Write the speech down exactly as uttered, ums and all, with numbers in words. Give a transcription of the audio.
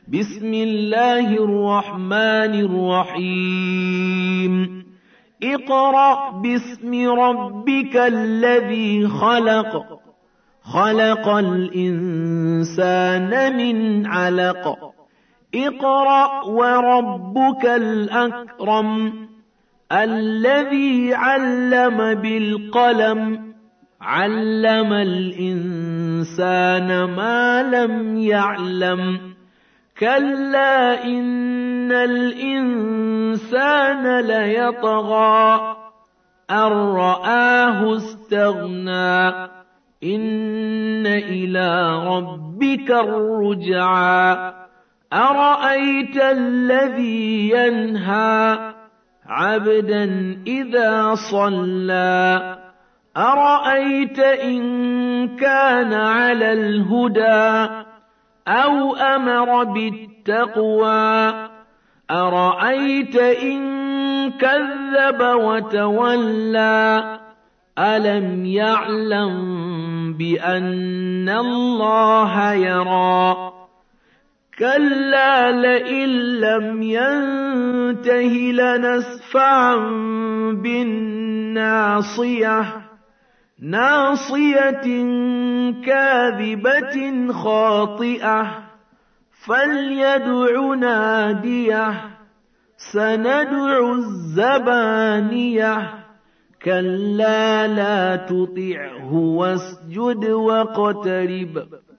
بسم الله الرحمن الرحيم اقرأ باسم ربك الذي خلق خلق الإنسان من علق اقرأ وربك الأكرم الذي علم بالقلم علم الإنسان ما لم يعلم كلا إن الإنسان ليطغى أن رآه استغنى إن إلى ربك الرجعى أرأيت الذي ينهى عبدا إذا صلى أرأيت إن كان على الهدى أو أمر بالتقوى أرأيت إن كذب وتولى ألم يعلم بأن الله يرى كلا لئن لم ينته لنسفعا بالناصية ناصية كاذبة خاطئة فليدع ناديه سندع الزبانية كلا لا تطعه واسجد واقترب